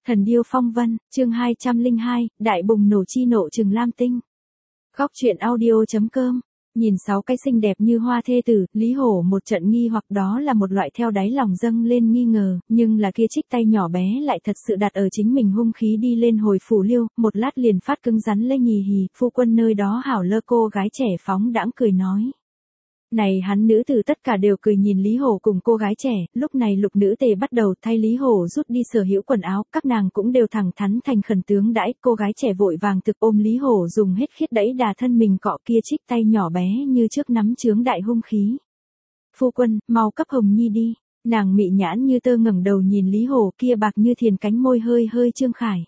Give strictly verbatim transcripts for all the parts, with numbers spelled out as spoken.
Thần điêu phong vân, chương hai trăm lẻ hai, đại bùng nổ chi nộ trừng Lam Tinh. Góc truyện audio.com. Nhìn sáu cái xinh đẹp như hoa thê tử, Lý Hổ một trận nghi hoặc đó là một loại theo đáy lòng dâng lên nghi ngờ, nhưng là kia trích tay nhỏ bé lại thật sự đặt ở chính mình hung khí đi lên hồi phủ liêu, một lát liền phát cứng rắn lê nhì hì, phu quân nơi đó hảo lơ cô gái trẻ phóng đãng cười nói. Này hắn nữ tử tất cả đều cười nhìn Lý Hổ cùng cô gái trẻ, lúc này lục nữ tề bắt đầu thay Lý Hổ rút đi sở hữu quần áo, các nàng cũng đều thẳng thắn thành khẩn tướng đãi, cô gái trẻ vội vàng thực ôm Lý Hổ dùng hết khiết đẩy đà thân mình cọ kia trích tay nhỏ bé như trước nắm chướng đại hung khí. Phu quân, mau cấp Hồng Nhi đi, nàng mị nhãn như tơ ngẩng đầu nhìn Lý Hổ kia bạc như thiền cánh môi hơi hơi trương khải.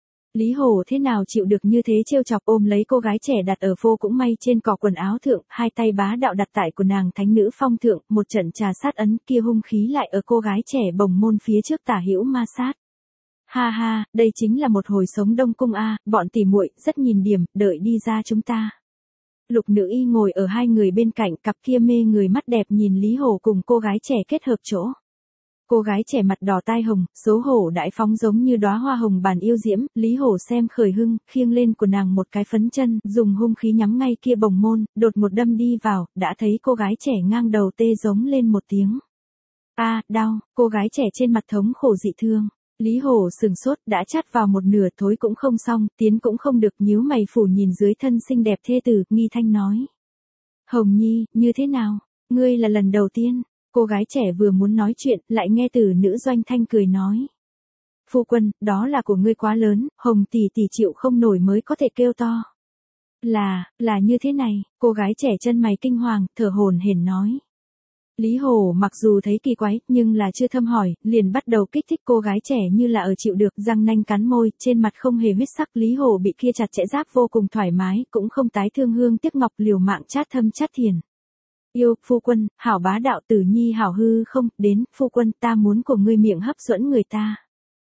Lý Hổ thế nào chịu được như thế trêu chọc ôm lấy cô gái trẻ đặt ở phô cũng may trên cỏ quần áo thượng, hai tay bá đạo đặt tại của nàng thánh nữ phong thượng, một trận trà sát ấn kia hung khí lại ở cô gái trẻ bồng môn phía trước tả hữu ma sát. Ha ha, đây chính là một hồi sống đông cung a, bọn tỉ muội rất nhìn điểm, đợi đi ra chúng ta. Lục nữ y ngồi ở hai người bên cạnh, cặp kia mê người mắt đẹp nhìn Lý Hổ cùng cô gái trẻ kết hợp chỗ. Cô gái trẻ mặt đỏ tai hồng, xấu hổ đại phóng giống như đóa hoa hồng bàn yêu diễm, Lý Hổ xem khởi hưng, khiêng lên của nàng một cái phấn chân, dùng hung khí nhắm ngay kia bồng môn, đột một đâm đi vào, đã thấy cô gái trẻ ngang đầu tê giống lên một tiếng. A, đau, cô gái trẻ trên mặt thống khổ dị thương. Lý Hổ sừng sốt, đã chát vào một nửa thối cũng không xong, tiến cũng không được, nhíu mày phủ nhìn dưới thân xinh đẹp thê tử, nghi thanh nói. Hồng Nhi, như thế nào? Ngươi là lần đầu tiên. Cô gái trẻ vừa muốn nói chuyện, lại nghe từ nữ doanh thanh cười nói. Phu quân, đó là của ngươi quá lớn, Hồng tỷ tỷ chịu không nổi mới có thể kêu to. Là, là như thế này, cô gái trẻ chân mày kinh hoàng, thở hổn hển nói. Lý Hổ mặc dù thấy kỳ quái, nhưng là chưa thâm hỏi, liền bắt đầu kích thích cô gái trẻ như là ở chịu được, răng nanh cắn môi, trên mặt không hề huyết sắc. Lý Hổ bị kia chặt chẽ giáp vô cùng thoải mái, cũng không tái thương hương tiếc ngọc, liều mạng chát thâm chát thiền. Yêu, phu quân, hảo bá đạo tử nhi hảo hư không, đến, phu quân, ta muốn của ngươi miệng hấp dẫn người ta.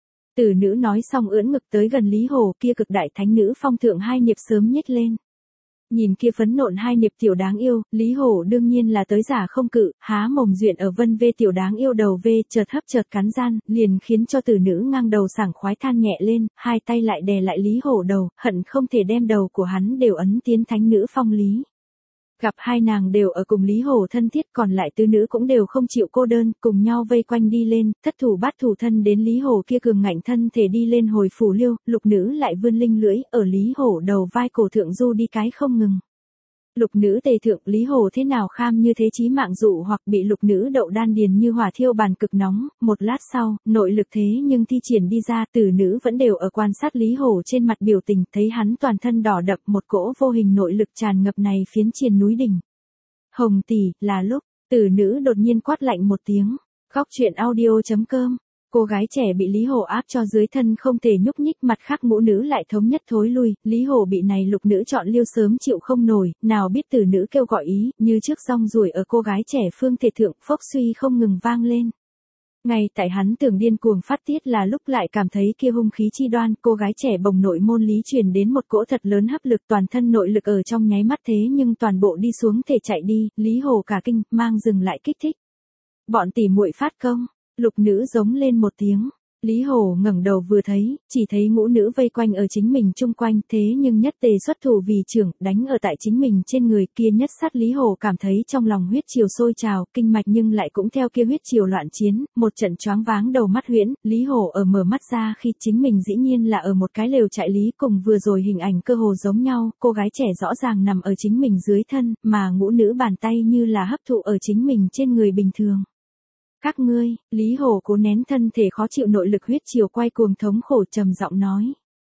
Tử nữ nói xong ưỡn ngực tới gần Lý Hổ, kia cực đại thánh nữ phong thượng hai niệp sớm nhếch lên. Nhìn kia phấn nộn hai niệp tiểu đáng yêu, Lý Hổ đương nhiên là tới giả không cự, há mồm duyện ở vân vê tiểu đáng yêu đầu vê, chợt hấp chợt cắn gian, liền khiến cho tử nữ ngang đầu sảng khoái than nhẹ lên, hai tay lại đè lại Lý Hổ đầu, hận không thể đem đầu của hắn đều ấn tiến thánh nữ phong lý. Gặp hai nàng đều ở cùng Lý Hổ thân thiết, còn lại tứ nữ cũng đều không chịu cô đơn, cùng nhau vây quanh đi lên, thất thủ bát thủ thân đến Lý Hổ kia cường ngạnh thân thể đi lên hồi phủ liêu, lục nữ lại vươn linh lưỡi, ở Lý Hổ đầu vai cổ thượng du đi cái không ngừng. Lục nữ tề thượng, Lý Hổ thế nào kham như thế chí mạng dụ hoặc bị lục nữ đậu đan điền như hỏa thiêu bàn cực nóng, một lát sau, nội lực thế nhưng thi triển đi ra, tử nữ vẫn đều ở quan sát Lý Hổ trên mặt biểu tình, thấy hắn toàn thân đỏ đậm, một cỗ vô hình nội lực tràn ngập này phiến triền núi đỉnh. Hồng tỷ, là lúc, tử nữ đột nhiên quát lạnh một tiếng. Góc truyện audio.com. Cô gái trẻ bị Lý Hổ áp cho dưới thân không thể nhúc nhích, mặt khác ngũ nữ lại thống nhất thối lui, Lý Hổ bị này lục nữ chọn liêu sớm chịu không nổi, nào biết tử nữ kêu gọi ý, như trước rong ruổi ở cô gái trẻ phương thể thượng, phốc suy không ngừng vang lên. Ngay tại hắn tưởng điên cuồng phát tiết là lúc lại cảm thấy kia hung khí chi đoan, cô gái trẻ bồng nội môn lý truyền đến một cỗ thật lớn hấp lực, toàn thân nội lực ở trong nháy mắt thế nhưng toàn bộ đi xuống thể chạy đi, Lý Hổ cả kinh, mang dừng lại kích thích. Bọn tỉ muội phát công. Lục nữ giống lên một tiếng, Lý Hổ ngẩng đầu vừa thấy, chỉ thấy ngũ nữ vây quanh ở chính mình chung quanh, thế nhưng nhất tề xuất thủ vì trưởng, đánh ở tại chính mình trên người, kia nhất sát Lý Hổ cảm thấy trong lòng huyết triều sôi trào, kinh mạch nhưng lại cũng theo kia huyết triều loạn chiến, một trận choáng váng đầu mắt huyễn, Lý Hổ ở mở mắt ra khi chính mình dĩ nhiên là ở một cái lều trại lý, cùng vừa rồi hình ảnh cơ hồ giống nhau, cô gái trẻ rõ ràng nằm ở chính mình dưới thân, mà ngũ nữ bàn tay như là hấp thụ ở chính mình trên người bình thường. Các ngươi, Lý Hổ cố nén thân thể khó chịu nội lực huyết chiều quay cuồng thống khổ trầm giọng nói.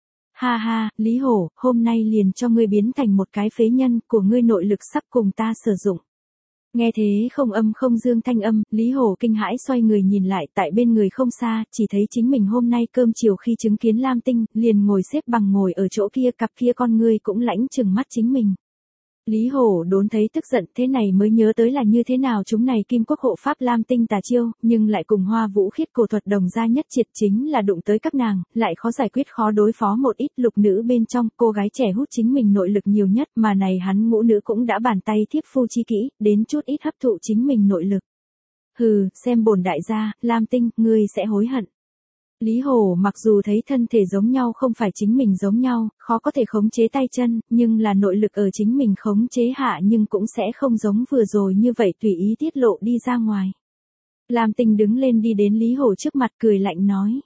Ha ha, Lý Hổ, hôm nay liền cho ngươi biến thành một cái phế nhân, của ngươi nội lực sắp cùng ta sử dụng. Nghe thế không âm không dương thanh âm, Lý Hổ kinh hãi xoay người nhìn lại, tại bên người không xa, chỉ thấy chính mình hôm nay cơm chiều khi chứng kiến Lam Tinh, liền ngồi xếp bằng ngồi ở chỗ kia, cặp kia con ngươi cũng lãnh chừng mắt chính mình. Lý Hổ đốn thấy tức giận, thế này mới nhớ tới là như thế nào chúng này kim quốc hộ pháp Lam Tinh tà chiêu, nhưng lại cùng Hoa Vũ khiết cổ thuật đồng gia nhất triệt, chính là đụng tới các nàng, lại khó giải quyết khó đối phó một ít. Lục nữ bên trong, cô gái trẻ hút chính mình nội lực nhiều nhất, mà này hắn ngũ nữ cũng đã bàn tay thiếp phu chi kỹ, đến chút ít hấp thụ chính mình nội lực. Hừ, xem bổn đại gia, Lam Tinh, ngươi sẽ hối hận. Lý Hổ mặc dù thấy thân thể giống nhau không phải chính mình giống nhau, khó có thể khống chế tay chân, nhưng là nội lực ở chính mình khống chế hạ nhưng cũng sẽ không giống vừa rồi như vậy tùy ý tiết lộ đi ra ngoài. Lam Tinh đứng lên đi đến Lý Hổ trước mặt cười lạnh nói.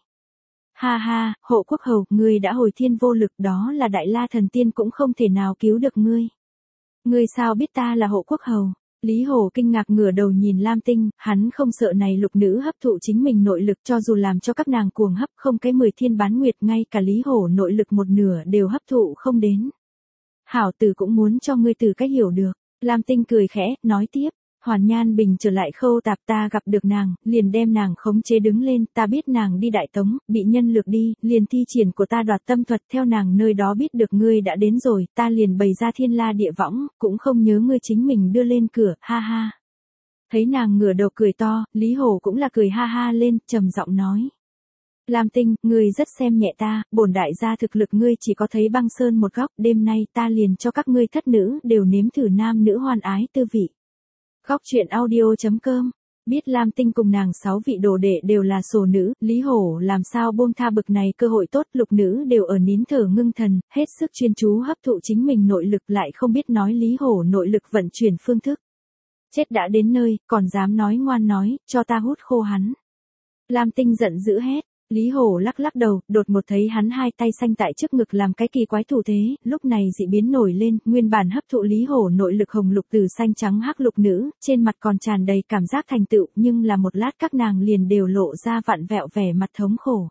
Ha ha, Hộ Quốc Hầu, ngươi đã hồi thiên vô lực, đó là Đại La Thần Tiên cũng không thể nào cứu được ngươi. Ngươi sao biết ta là Hộ Quốc Hầu? Lý Hổ kinh ngạc ngửa đầu nhìn Lam Tinh, hắn không sợ này lục nữ hấp thụ chính mình nội lực, cho dù làm cho các nàng cuồng hấp không cái mười thiên bán nguyệt, ngay cả Lý Hổ nội lực một nửa đều hấp thụ không đến. Hảo tử cũng muốn cho ngươi từ cách hiểu được. Lam Tinh cười khẽ, nói tiếp. Hoàn Nhan Bình trở lại Khâu Tạp, ta gặp được nàng, liền đem nàng khống chế đứng lên, ta biết nàng đi Đại Tống, bị nhân lược đi, liền thi triển của ta đoạt tâm thuật, theo nàng nơi đó biết được ngươi đã đến rồi, ta liền bày ra thiên la địa võng, cũng không nhớ ngươi chính mình đưa lên cửa, ha ha. Thấy nàng ngửa đầu cười to, Lý Hổ cũng là cười ha ha lên, trầm giọng nói. Lam Tinh, ngươi rất xem nhẹ ta, bổn đại gia thực lực ngươi chỉ có thấy băng sơn một góc, đêm nay ta liền cho các ngươi thất nữ đều nếm thử nam nữ hoan ái tư vị. Góc truyện audio.com. Biết Lam Tinh cùng nàng sáu vị đồ đệ đều là sổ nữ, Lý Hổ làm sao buông tha bực này cơ hội tốt, lục nữ đều ở nín thở ngưng thần, hết sức chuyên chú hấp thụ chính mình nội lực, lại không biết nói Lý Hổ nội lực vận chuyển phương thức. Chết đã đến nơi, còn dám nói ngoan nói, cho ta hút khô hắn. Lam Tinh giận dữ hét. Lý Hổ lắc lắc đầu, đột một thấy hắn hai tay xanh tại trước ngực làm cái kỳ quái thủ thế, lúc này dị biến nổi lên, nguyên bản hấp thụ Lý Hổ nội lực hồng lục từ xanh trắng hắc lục nữ, trên mặt còn tràn đầy cảm giác thành tựu, nhưng là một lát các nàng liền đều lộ ra vặn vẹo vẻ mặt thống khổ.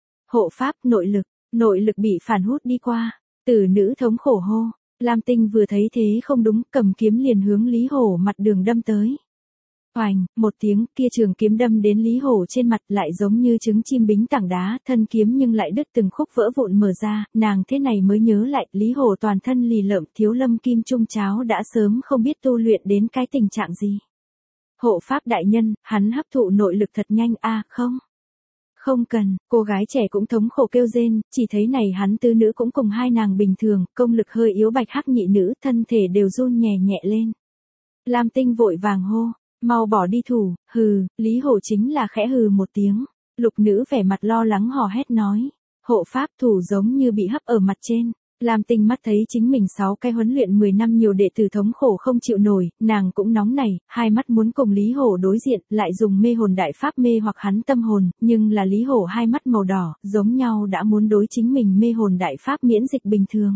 Hộ pháp, nội lực, nội lực bị phản hút đi qua, tử nữ thống khổ hô. Lam Tinh vừa thấy thế không đúng, cầm kiếm liền hướng Lý Hổ mặt đường đâm tới. Oành, một tiếng, kia trường kiếm đâm đến Lý Hổ trên mặt, lại giống như trứng chim bính tảng đá, thân kiếm nhưng lại đứt từng khúc vỡ vụn mở ra, nàng thế này mới nhớ lại, Lý Hổ toàn thân lì lợm, thiếu lâm kim trung cháo đã sớm không biết tu luyện đến cái tình trạng gì. Hộ pháp đại nhân, hắn hấp thụ nội lực thật nhanh a, à, không? Không cần, cô gái trẻ cũng thống khổ kêu rên, chỉ thấy này hắn tứ nữ cũng cùng hai nàng bình thường, công lực hơi yếu bạch hắc nhị nữ, thân thể đều run nhẹ nhẹ lên. Lam Tinh vội vàng hô. Mau bỏ đi thủ, hừ, Lý Hổ chính là khẽ hừ một tiếng. Lục nữ vẻ mặt lo lắng hò hét nói. Hộ pháp thủ giống như bị hấp ở mặt trên. Lam Tinh mắt thấy chính mình sáu cái huấn luyện mười năm nhiều đệ tử thống khổ không chịu nổi, nàng cũng nóng nảy, hai mắt muốn cùng Lý Hổ đối diện, lại dùng mê hồn đại pháp mê hoặc hắn tâm hồn, nhưng là Lý Hổ hai mắt màu đỏ, giống nhau đã muốn đối chính mình mê hồn đại pháp miễn dịch bình thường.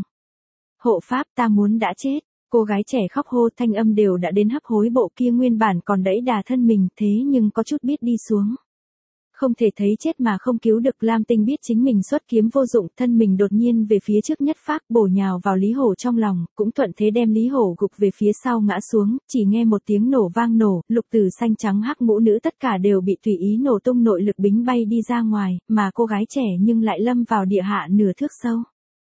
Hộ pháp, ta muốn đã chết. Cô gái trẻ khóc hô, thanh âm đều đã đến hấp hối, bộ kia nguyên bản còn đẫy đà thân mình, thế nhưng có chút biết đi xuống. Không thể thấy chết mà không cứu được. Lam Tinh biết chính mình xuất kiếm vô dụng, thân mình đột nhiên về phía trước nhất phác, bổ nhào vào Lý Hổ trong lòng, cũng thuận thế đem Lý Hổ gục về phía sau ngã xuống, chỉ nghe một tiếng nổ vang nổ, lục từ xanh trắng hắc ngũ nữ tất cả đều bị tùy ý nổ tung, nội lực bính bay đi ra ngoài, mà cô gái trẻ nhưng lại lâm vào địa hạ nửa thước sâu.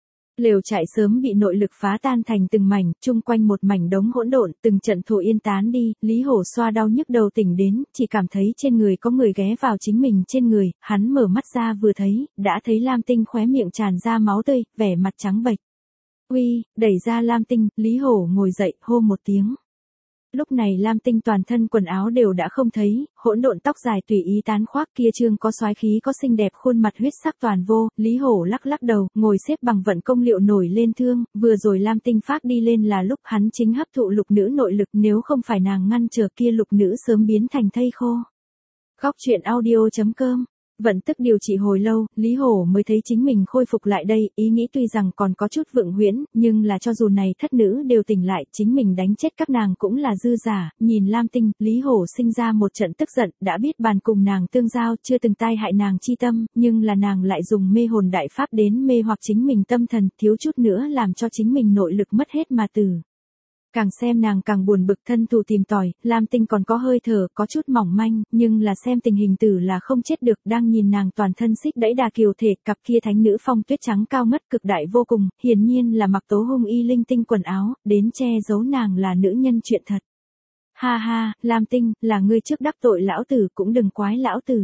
Lều trại sớm bị nội lực phá tan thành từng mảnh, chung quanh một mảnh đống hỗn độn, từng trận thổ yên tán đi, Lý Hổ xoa đau nhức đầu tỉnh đến, chỉ cảm thấy trên người có người ghé vào chính mình trên người, hắn mở mắt ra vừa thấy, đã thấy Lam Tinh khóe miệng tràn ra máu tươi, vẻ mặt trắng bệch. Uy, đẩy ra Lam Tinh, Lý Hổ ngồi dậy, hô một tiếng. Lúc này Lam Tinh toàn thân quần áo đều đã không thấy, hỗn độn tóc dài tùy ý tán khoác, kia trương có soái khí có xinh đẹp khuôn mặt huyết sắc toàn vô, Lý Hổ lắc lắc đầu, ngồi xếp bằng vận công liệu nổi lên thương, vừa rồi Lam Tinh phát đi lên là lúc hắn chính hấp thụ lục nữ nội lực, nếu không phải nàng ngăn trở kia lục nữ sớm biến thành thây khô. Góc truyện audio.com. Vận tức điều trị hồi lâu, Lý Hổ mới thấy chính mình khôi phục lại đây, ý nghĩ tuy rằng còn có chút vượng huyễn, nhưng là cho dù này thất nữ đều tỉnh lại, chính mình đánh chết các nàng cũng là dư giả, nhìn Lam Tinh, Lý Hổ sinh ra một trận tức giận, đã biết bàn cùng nàng tương giao, chưa từng tai hại nàng chi tâm, nhưng là nàng lại dùng mê hồn đại pháp đến mê hoặc chính mình tâm thần, thiếu chút nữa làm cho chính mình nội lực mất hết mà tử. Càng xem nàng càng buồn bực, thân thù tìm tòi, Lam Tinh còn có hơi thở, có chút mỏng manh, nhưng là xem tình hình tử là không chết được, đang nhìn nàng toàn thân xích đẫy đà kiều thể, cặp kia thánh nữ phong tuyết trắng cao ngất cực đại vô cùng, hiển nhiên là mặc tố hung y linh tinh quần áo, đến che giấu nàng là nữ nhân chuyện thật. Ha ha, Lam Tinh, là ngươi trước đắc tội lão tử cũng đừng quái lão tử.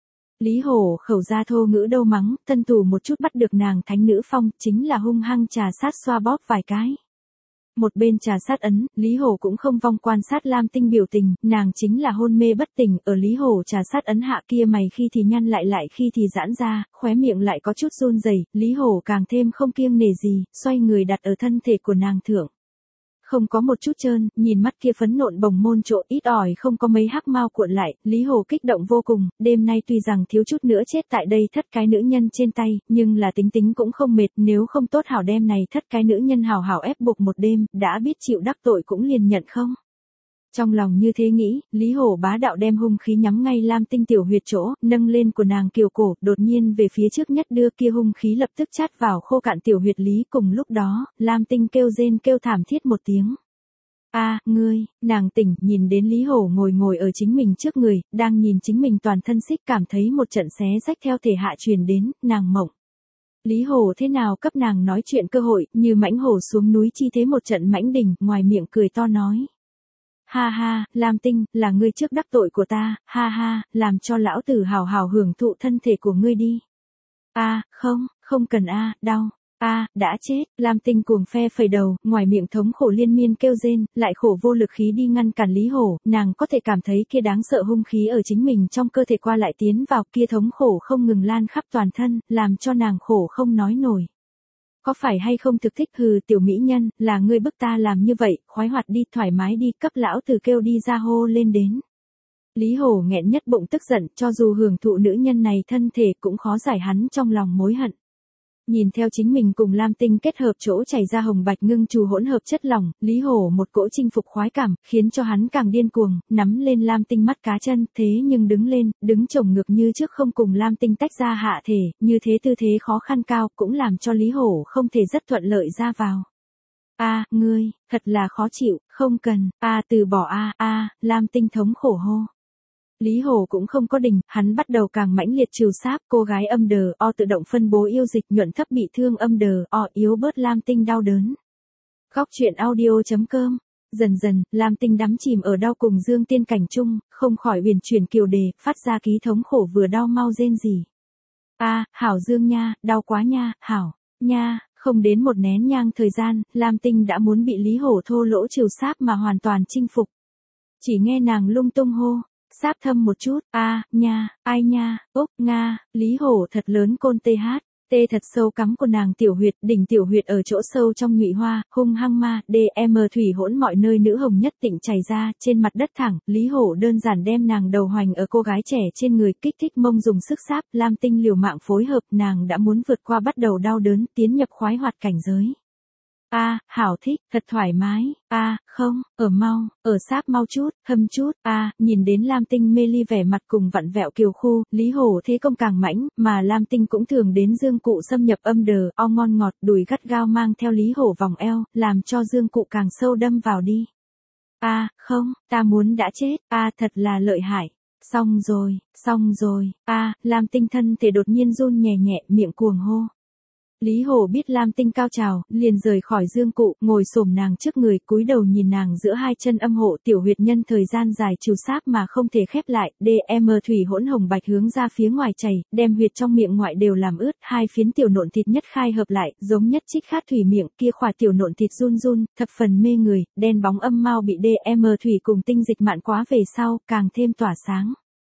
Lý Hổ khẩu ra thô ngữ đâu mắng, thân thủ một chút bắt được nàng thánh nữ phong, chính là hung hăng trà sát xoa bóp vài cái. Một bên trà sát ấn, Lý Hổ cũng không vong quan sát Lam Tinh biểu tình, nàng chính là hôn mê bất tỉnh, ở Lý Hổ trà sát ấn hạ kia mày khi thì nhăn lại lại khi thì giãn ra, khóe miệng lại có chút run rẩy, Lý Hổ càng thêm không kiêng nể gì, xoay người đặt ở thân thể của nàng thượng. Không có một chút trơn, nhìn mắt kia phấn nộn bồng môn chỗ ít ỏi không có mấy hắc mao cuộn lại, Lý Hồ kích động vô cùng, đêm nay tuy rằng thiếu chút nữa chết tại đây thất cái nữ nhân trên tay, nhưng là tính tính cũng không mệt, nếu không tốt hảo đêm này thất cái nữ nhân hảo hảo ép buộc một đêm, đã biết chịu đắc tội cũng liền nhận không. Trong lòng như thế nghĩ, Lý Hổ bá đạo đem hung khí nhắm ngay Lam Tinh tiểu huyệt chỗ, nâng lên của nàng kiều cổ, đột nhiên về phía trước nhất đưa kia hung khí lập tức chát vào khô cạn tiểu huyệt Lý, cùng lúc đó, Lam Tinh kêu rên kêu thảm thiết một tiếng. A, ngươi, nàng tỉnh, nhìn đến Lý Hổ ngồi ngồi ở chính mình trước người, đang nhìn chính mình toàn thân xích cảm thấy một trận xé rách theo thể hạ truyền đến, nàng mộng. Lý Hổ thế nào cấp nàng nói chuyện cơ hội, như mãnh hổ xuống núi chi thế một trận mãnh đỉnh, ngoài miệng cười to nói. Ha ha, Lam Tinh, là ngươi trước đắc tội của ta, ha ha, làm cho lão tử hào hào hưởng thụ thân thể của ngươi đi. A, không, không cần a, đau. A, đã chết, Lam Tinh cuồng phe phẩy đầu, ngoài miệng thống khổ liên miên kêu rên, lại khổ vô lực khí đi ngăn cản Lý Hổ, nàng có thể cảm thấy kia đáng sợ hung khí ở chính mình trong cơ thể qua lại tiến vào, kia thống khổ không ngừng lan khắp toàn thân, làm cho nàng khổ không nói nổi. Có phải hay không thực thích hừ tiểu mỹ nhân, là ngươi bức ta làm như vậy, khoái hoạt đi thoải mái đi, cấp lão tử kêu đi ra hô lên đến. Lý Hổ nghẹn nhất bụng tức giận, cho dù hưởng thụ nữ nhân này thân thể cũng khó giải hắn trong lòng mối hận. Nhìn theo chính mình cùng Lam Tinh kết hợp chỗ chảy ra hồng bạch ngưng trù hỗn hợp chất lỏng, Lý Hổ một cỗ chinh phục khoái cảm, khiến cho hắn càng điên cuồng, nắm lên Lam Tinh mắt cá chân, thế nhưng đứng lên, đứng chồng ngược như trước không cùng Lam Tinh tách ra hạ thể, như thế tư thế khó khăn cao, cũng làm cho Lý Hổ không thể rất thuận lợi ra vào. A, ngươi, thật là khó chịu, không cần, a từ bỏ a, a, Lam Tinh thống khổ hô. Lý Hổ cũng không có đình, hắn bắt đầu càng mãnh liệt trừ sáp, cô gái âm đờ, o tự động phân bố yêu dịch nhuận thấp bị thương âm đờ, o yếu bớt Lam Tinh đau đớn. Góc truyện audio chấm com. Dần dần, Lam Tinh đắm chìm ở đau cùng dương tiên cảnh chung, không khỏi huyền chuyển kiều đề, phát ra ký thống khổ vừa đau mau rên rỉ. A, hảo dương nha, đau quá nha, hảo, nha, không đến một nén nhang thời gian, Lam Tinh đã muốn bị Lý Hổ thô lỗ trừ sáp mà hoàn toàn chinh phục. Chỉ nghe nàng lung tung hô. Sáp thâm một chút, a, nha, ai nha, ốc, nga, Lý Hổ thật lớn côn tê hát, tê thật sâu cắm của nàng tiểu huyệt, đỉnh tiểu huyệt ở chỗ sâu trong nhụy hoa, hung hăng ma, đê em thủy hỗn mọi nơi nữ hồng nhất tịnh chảy ra, trên mặt đất thẳng, Lý Hổ đơn giản đem nàng đầu hoành ở cô gái trẻ trên người, kích thích mông dùng sức sáp, Lam Tinh liều mạng phối hợp, nàng đã muốn vượt qua bắt đầu đau đớn, tiến nhập khoái hoạt cảnh giới. A, à, hảo thích, thật thoải mái, a, à, không, ở mau, ở sáp mau chút, thâm chút, a, à, nhìn đến Lam Tinh mê ly vẻ mặt cùng vặn vẹo kiều khu, Lý Hổ thế công càng mãnh, mà Lam Tinh cũng thường đến dương cụ xâm nhập âm đờ, o ngon ngọt, đùi gắt gao mang theo Lý Hổ vòng eo, làm cho dương cụ càng sâu đâm vào đi. A, à, không, ta muốn đã chết, a, à, thật là lợi hại. Xong rồi, xong rồi, a, à, Lam Tinh thân thể đột nhiên run nhẹ nhẹ, miệng cuồng hô. Lý Hổ biết Lam Tinh cao trào, liền rời khỏi dương cụ, ngồi xổm nàng trước người, cúi đầu nhìn nàng giữa hai chân âm hộ tiểu huyệt nhân thời gian dài trừ sáp mà không thể khép lại, đê em thủy hỗn hồng bạch hướng ra phía ngoài chảy, đem huyệt trong miệng ngoại đều làm ướt, hai phiến tiểu nộn thịt nhất khai hợp lại, giống nhất trích khát thủy miệng, kia khỏa tiểu nộn thịt run run, thập phần mê người, đen bóng âm mao bị đê em thủy cùng tinh dịch mạn quá về sau, càng thêm tỏa sáng.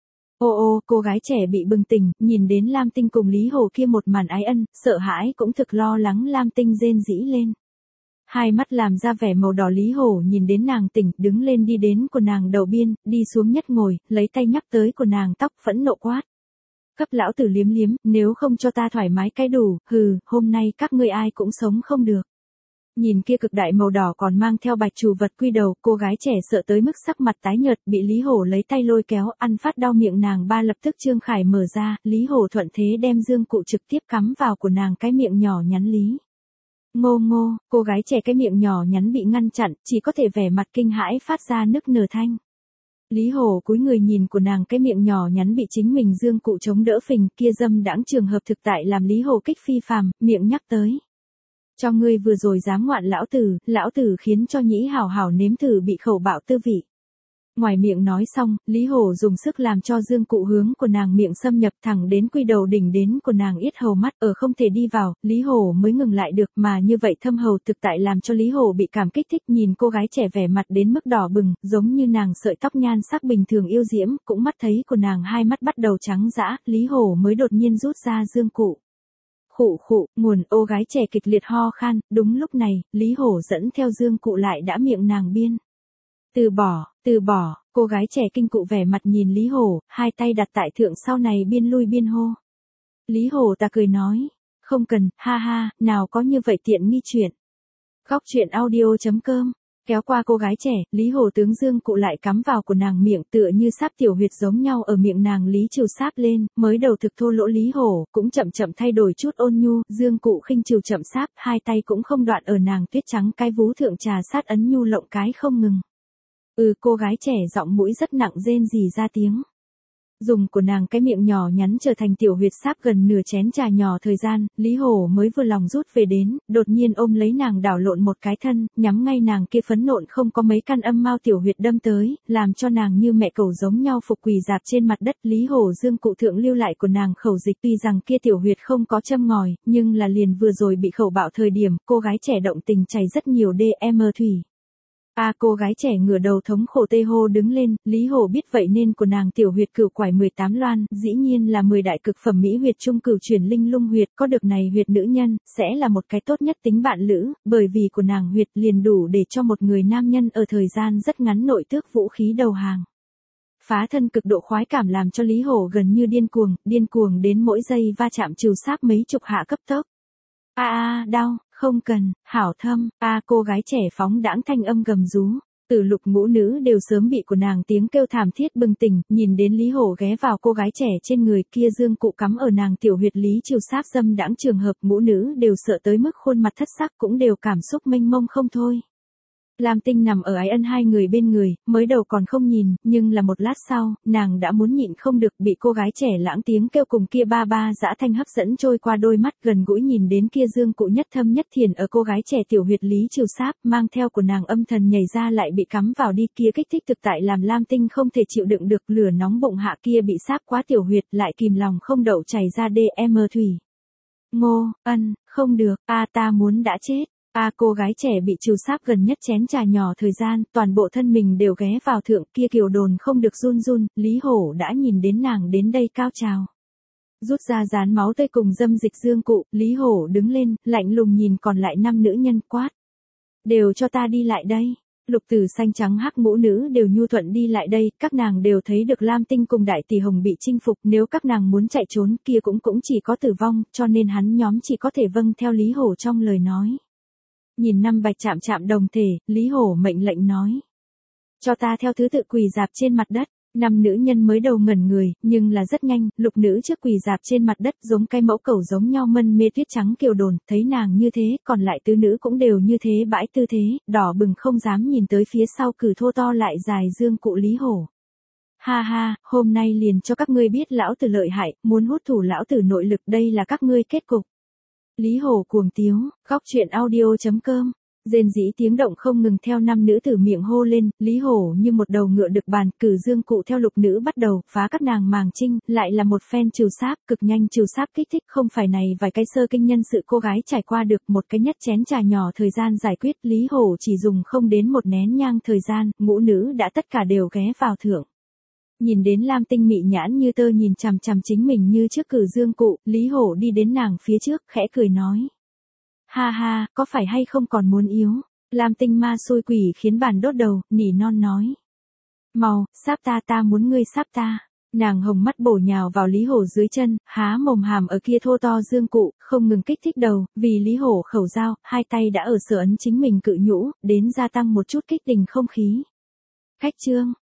Ô ô, cô gái trẻ bị bừng tỉnh, nhìn đến Lam Tinh cùng Lý Hổ kia một màn ái ân, sợ hãi cũng thực lo lắng Lam Tinh rên rỉ lên. Hai mắt làm ra vẻ màu đỏ Lý Hổ nhìn đến nàng tỉnh, đứng lên đi đến của nàng đầu biên, đi xuống nhất ngồi, lấy tay nhắc tới của nàng tóc phẫn nộ quát. Cấp lão tử liếm liếm, nếu không cho ta thoải mái cái đủ, hừ, hôm nay các ngươi ai cũng sống không được. Nhìn kia cực đại màu đỏ còn mang theo bạch trù vật quy đầu, cô gái trẻ sợ tới mức sắc mặt tái nhợt, bị Lý Hổ lấy tay lôi kéo, ăn phát đau miệng nàng ba lập tức trương khải mở ra, Lý Hổ thuận thế đem dương cụ trực tiếp cắm vào của nàng cái miệng nhỏ nhắn Lý. Ngô ngô, cô gái trẻ cái miệng nhỏ nhắn bị ngăn chặn, chỉ có thể vẻ mặt kinh hãi phát ra nức nở thanh. Lý Hổ cúi người nhìn của nàng cái miệng nhỏ nhắn bị chính mình dương cụ chống đỡ phình, kia dâm đãng trường hợp thực tại làm Lý Hổ kích phi phàm, miệng nhắc tới. Cho ngươi vừa rồi dám ngoạn lão tử, lão tử khiến cho nhĩ hảo hảo nếm thử bị khẩu bạo tư vị. Ngoài miệng nói xong, Lý Hổ dùng sức làm cho dương cụ hướng của nàng miệng xâm nhập thẳng đến quy đầu đỉnh đến của nàng yết hầu mắt ở không thể đi vào, Lý Hổ mới ngừng lại được mà như vậy thâm hầu thực tại làm cho Lý Hổ bị cảm kích thích nhìn cô gái trẻ vẻ mặt đến mức đỏ bừng, giống như nàng sợi tóc nhan sắc bình thường yêu diễm, cũng mắt thấy của nàng hai mắt bắt đầu trắng dã, Lý Hổ mới đột nhiên rút ra dương cụ. Khụ khụ, nguồn ô gái trẻ kịch liệt ho khan, đúng lúc này, Lý Hổ dẫn theo dương cụ lại đã miệng nàng biên. Từ bỏ, từ bỏ, cô gái trẻ kinh cụ vẻ mặt nhìn Lý Hổ, hai tay đặt tại thượng sau này biên lui biên hô. Lý Hổ ta cười nói, không cần, ha ha, nào có như vậy tiện nghi chuyện. Góc chuyện audio.com, kéo qua cô gái trẻ, Lý Hổ tướng dương cụ lại cắm vào của nàng miệng tựa như sáp tiểu huyệt giống nhau ở miệng nàng Lý Trừ sáp lên, mới đầu thực thô lỗ Lý Hổ, cũng chậm chậm thay đổi chút ôn nhu, dương cụ khinh trừ chậm sáp, hai tay cũng không đoạn ở nàng tuyết trắng cái vú thượng trà sát ấn nhu lộng cái không ngừng. Ừ cô gái trẻ giọng mũi rất nặng rên rỉ ra tiếng. Dùng của nàng cái miệng nhỏ nhắn trở thành tiểu huyệt sáp gần nửa chén trà nhỏ thời gian, Lý Hổ mới vừa lòng rút về đến, đột nhiên ôm lấy nàng đảo lộn một cái thân, nhắm ngay nàng kia phấn nộn không có mấy căn âm mao tiểu huyệt đâm tới, làm cho nàng như mẹ cẩu giống nhau phục quỳ dạp trên mặt đất. Lý Hổ dương cụ thượng lưu lại của nàng khẩu dịch, tuy rằng kia tiểu huyệt không có châm ngòi, nhưng là liền vừa rồi bị khẩu bạo thời điểm, cô gái trẻ động tình chảy rất nhiều đêm thủy. A à, cô gái trẻ ngửa đầu thống khổ tê hô đứng lên, Lý Hổ biết vậy nên của nàng tiểu huyệt cửu quải mười tám loan, dĩ nhiên là mười đại cực phẩm mỹ huyệt trung cửu chuyển linh lung huyệt, có được này huyệt nữ nhân, sẽ là một cái tốt nhất tính bạn lữ, bởi vì của nàng huyệt liền đủ để cho một người nam nhân ở thời gian rất ngắn nội tước vũ khí đầu hàng. Phá thân cực độ khoái cảm làm cho Lý Hổ gần như điên cuồng, điên cuồng đến mỗi giây va chạm trừ sáp mấy chục hạ cấp tốc. A a, đau, không cần, hảo thâm, a à, cô gái trẻ phóng đãng thanh âm gầm rú, Tử Lục ngũ nữ đều sớm bị của nàng tiếng kêu thảm thiết bừng tỉnh, nhìn đến Lý Hổ ghé vào cô gái trẻ trên người kia dương cụ cắm ở nàng tiểu huyệt Lý Trừ sáp dâm đãng trường hợp, ngũ nữ đều sợ tới mức khuôn mặt thất sắc cũng đều cảm xúc mênh mông không thôi. Lam Tinh nằm ở ái ân hai người bên người, mới đầu còn không nhìn, nhưng là một lát sau, nàng đã muốn nhịn không được bị cô gái trẻ lãng tiếng kêu cùng kia ba ba dã thanh hấp dẫn trôi qua đôi mắt gần gũi nhìn đến kia dương cụ nhất thâm nhất thiền ở cô gái trẻ tiểu huyệt Lý Trừ sáp, mang theo của nàng âm thần nhảy ra lại bị cắm vào đi kia kích thích thực tại làm Lam Tinh không thể chịu đựng được lửa nóng bụng hạ kia bị sáp quá tiểu huyệt lại kìm lòng không đậu chảy ra đêm thủy. Ngô, ân, không được, a ta muốn đã chết. A à, cô gái trẻ bị trừ sáp gần nhất chén trà nhỏ thời gian, toàn bộ thân mình đều ghé vào thượng kia kiều đồn không được run run, Lý Hổ đã nhìn đến nàng đến đây cao trào. Rút ra dán máu tươi cùng dâm dịch dương cụ, Lý Hổ đứng lên, lạnh lùng nhìn còn lại năm nữ nhân quát. Đều cho ta đi lại đây. Lục tử xanh trắng hắc ngũ nữ đều nhu thuận đi lại đây, các nàng đều thấy được Lam Tinh cùng Đại Tỷ Hồng bị chinh phục, nếu các nàng muốn chạy trốn kia cũng cũng chỉ có tử vong, cho nên hắn nhóm chỉ có thể vâng theo Lý Hổ trong lời nói. Nhìn năm bạch chạm chạm đồng thể, Lý Hổ mệnh lệnh nói. Cho ta theo thứ tự quỳ dạp trên mặt đất, năm nữ nhân mới đầu ngẩn người, nhưng là rất nhanh, lục nữ trước quỳ dạp trên mặt đất giống cây mẫu cẩu giống nhau mân mê tuyết trắng kiều đồn, thấy nàng như thế, còn lại tứ nữ cũng đều như thế bãi tư thế, đỏ bừng không dám nhìn tới phía sau cử thô to lại dài dương cụ Lý Hổ. Ha ha, hôm nay liền cho các ngươi biết lão tử lợi hại, muốn hút thủ lão tử nội lực đây là các ngươi kết cục. Lý Hổ cuồng tiếu, góc chuyện audio.com, rên rỉ tiếng động không ngừng theo năm nữ tử miệng hô lên, Lý Hổ như một đầu ngựa đực bàn, cử dương cụ theo lục nữ bắt đầu, phá các nàng màng trinh, lại là một phen trừ sáp, cực nhanh trừ sáp kích thích, không phải này vài cái sơ kinh nhân sự cô gái trải qua được một cái nhất chén trà nhỏ thời gian giải quyết, Lý Hổ chỉ dùng không đến một nén nhang thời gian, ngũ nữ đã tất cả đều ghé vào thượng. Nhìn đến Lam Tinh mị nhãn như tơ nhìn chằm chằm chính mình như trước cử dương cụ, Lý Hổ đi đến nàng phía trước, khẽ cười nói. Ha ha, có phải hay không còn muốn yếu? Lam Tinh ma xôi quỷ khiến bàn đốt đầu, nỉ non nói. Mau, sáp ta ta muốn ngươi sáp ta. Nàng hồng mắt bổ nhào vào Lý Hổ dưới chân, há mồm hàm ở kia thô to dương cụ, không ngừng kích thích đầu, vì Lý Hổ khẩu dao, hai tay đã ở sở ấn chính mình cự nhũ, đến gia tăng một chút kích tình không khí. Khách trương.